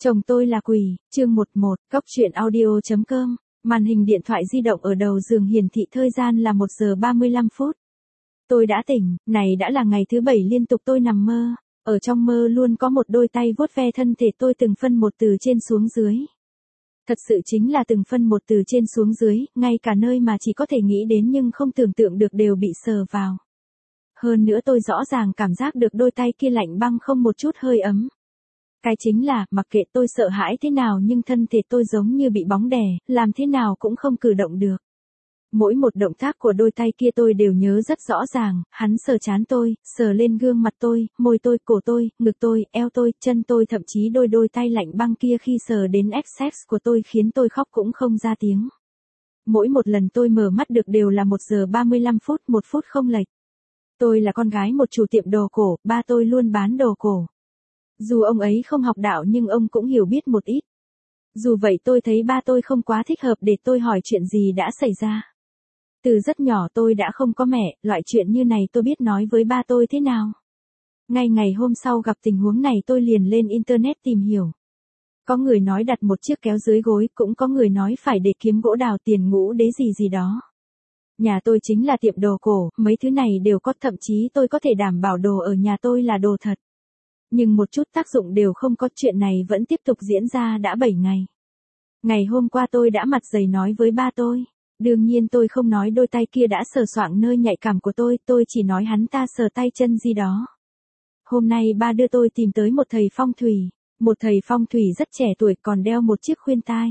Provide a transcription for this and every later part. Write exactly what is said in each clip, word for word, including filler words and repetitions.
Chồng tôi là quỷ, chương mười một, Cốc truyện audio chấm com, màn hình điện thoại di động ở đầu giường hiển thị thời gian là một giờ ba mươi lăm phút. Tôi đã tỉnh, này đã là ngày thứ bảy liên tục tôi nằm mơ, ở trong mơ luôn có một đôi tay vuốt ve thân thể tôi từng phân một từ trên xuống dưới. Thật sự chính là từng phân một từ trên xuống dưới, ngay cả nơi mà chỉ có thể nghĩ đến nhưng không tưởng tượng được đều bị sờ vào. Hơn nữa tôi rõ ràng cảm giác được đôi tay kia lạnh băng không một chút hơi ấm. Cái chính là, mặc kệ tôi sợ hãi thế nào nhưng thân thể tôi giống như bị bóng đè, làm thế nào cũng không cử động được. Mỗi một động tác của đôi tay kia tôi đều nhớ rất rõ ràng, hắn sờ trán tôi, sờ lên gương mặt tôi, môi tôi, cổ tôi, ngực tôi, eo tôi, chân tôi, thậm chí đôi đôi tay lạnh băng kia khi sờ đến sex của tôi khiến tôi khóc cũng không ra tiếng. Mỗi một lần tôi mở mắt được đều là một giờ ba mươi lăm phút, một phút không lệch. Tôi là con gái một chủ tiệm đồ cổ, ba tôi luôn bán đồ cổ. Dù ông ấy không học đạo nhưng ông cũng hiểu biết một ít. Dù vậy tôi thấy ba tôi không quá thích hợp để tôi hỏi chuyện gì đã xảy ra. Từ rất nhỏ tôi đã không có mẹ, loại chuyện như này tôi biết nói với ba tôi thế nào. Ngay ngày hôm sau gặp tình huống này tôi liền lên internet tìm hiểu. Có người nói đặt một chiếc kéo dưới gối, cũng có người nói phải để kiếm gỗ đào tiền ngũ đế gì gì đó. Nhà tôi chính là tiệm đồ cổ, mấy thứ này đều có, thậm chí tôi có thể đảm bảo đồ ở nhà tôi là đồ thật. Nhưng một chút tác dụng đều không có, chuyện này vẫn tiếp tục diễn ra đã bảy ngày. Ngày hôm qua tôi đã mặt dày nói với ba tôi. Đương nhiên tôi không nói đôi tay kia đã sờ soạng nơi nhạy cảm của tôi, tôi chỉ nói hắn ta sờ tay chân gì đó. Hôm nay ba đưa tôi tìm tới một thầy phong thủy. Một thầy phong thủy rất trẻ tuổi còn đeo một chiếc khuyên tai.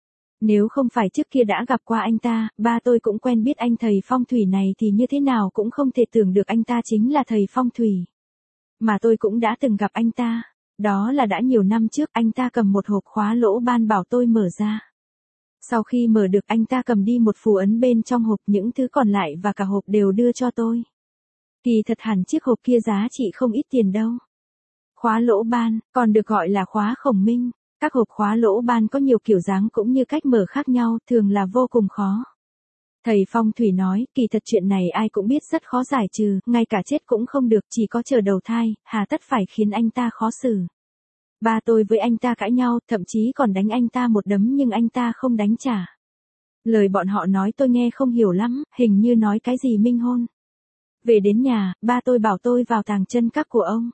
Nếu không phải trước kia đã gặp qua anh ta, ba tôi cũng quen biết anh thầy phong thủy này thì như thế nào cũng không thể tưởng được anh ta chính là thầy phong thủy. Mà tôi cũng đã từng gặp anh ta. Đó là đã nhiều năm trước, anh ta cầm một hộp khóa lỗ ban bảo tôi mở ra. Sau khi mở được anh ta cầm đi một phù ấn bên trong hộp, những thứ còn lại và cả hộp đều đưa cho tôi. Kỳ thật hẳn chiếc hộp kia giá trị không ít tiền đâu. Khóa lỗ ban, còn được gọi là khóa khổng minh. Các hộp khóa lỗ ban có nhiều kiểu dáng cũng như cách mở khác nhau, thường là vô cùng khó. Thầy phong thủy nói, kỳ thật chuyện này ai cũng biết rất khó giải trừ, ngay cả chết cũng không được, chỉ có chờ đầu thai, hà tất phải khiến anh ta khó xử. Ba tôi với anh ta cãi nhau, thậm chí còn đánh anh ta một đấm nhưng anh ta không đánh trả. Lời bọn họ nói tôi nghe không hiểu lắm, hình như nói cái gì minh hôn. Về đến nhà, ba tôi bảo tôi vào tàng chân các của ông.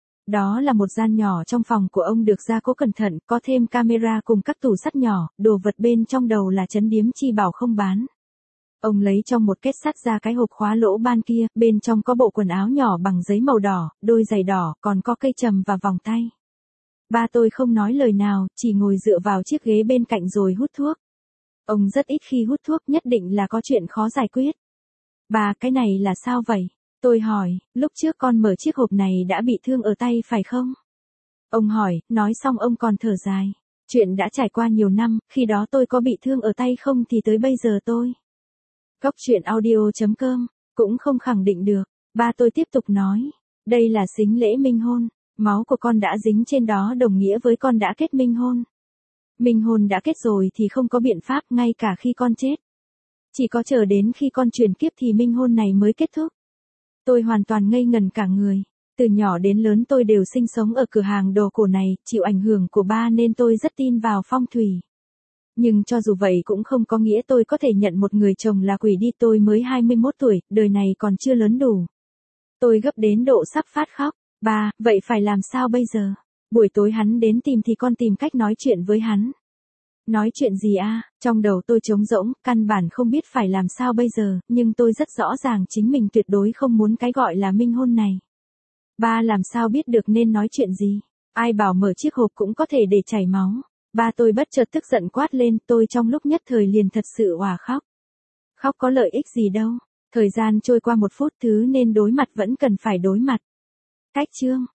Đó là một gian nhỏ trong phòng của ông được gia cố cẩn thận, có thêm camera cùng các tủ sắt nhỏ, đồ vật bên trong đầu là trấn điếm chi bảo không bán. Ông lấy trong một kết sắt ra cái hộp khóa lỗ ban kia, bên trong có bộ quần áo nhỏ bằng giấy màu đỏ, đôi giày đỏ, còn có cây trầm và vòng tay. Ba tôi không nói lời nào, chỉ ngồi dựa vào chiếc ghế bên cạnh rồi hút thuốc. Ông rất ít khi hút thuốc, nhất định là có chuyện khó giải quyết. Ba, cái này là sao vậy? Tôi hỏi, lúc trước con mở chiếc hộp này đã bị thương ở tay phải không? Ông hỏi, nói xong ông còn thở dài. Chuyện đã trải qua nhiều năm, khi đó tôi có bị thương ở tay không thì tới bây giờ tôi. Cốc truyện audio chấm com, cũng không khẳng định được. Ba tôi tiếp tục nói, đây là sính lễ minh hôn. Máu của con đã dính trên đó đồng nghĩa với con đã kết minh hôn. Minh hôn đã kết rồi thì không có biện pháp, ngay cả khi con chết. Chỉ có chờ đến khi con chuyển kiếp thì minh hôn này mới kết thúc. Tôi hoàn toàn ngây ngần cả người. Từ nhỏ đến lớn tôi đều sinh sống ở cửa hàng đồ cổ này, chịu ảnh hưởng của ba nên tôi rất tin vào phong thủy. Nhưng cho dù vậy cũng không có nghĩa tôi có thể nhận một người chồng là quỷ đi, tôi mới hai mươi mốt tuổi, đời này còn chưa lớn đủ. Tôi gấp đến độ sắp phát khóc. Ba, vậy phải làm sao bây giờ? Buổi tối hắn đến tìm thì con tìm cách nói chuyện với hắn. Nói chuyện gì a? Trong đầu tôi trống rỗng, căn bản không biết phải làm sao bây giờ, nhưng tôi rất rõ ràng chính mình tuyệt đối không muốn cái gọi là minh hôn này. Ba làm sao biết được nên nói chuyện gì? Ai bảo mở chiếc hộp cũng có thể để chảy máu. Ba tôi bất chợt tức giận quát lên, tôi trong lúc nhất thời liền thật sự òa khóc. Khóc có lợi ích gì đâu. Thời gian trôi qua một phút, thứ nên đối mặt vẫn cần phải đối mặt. Cách chương.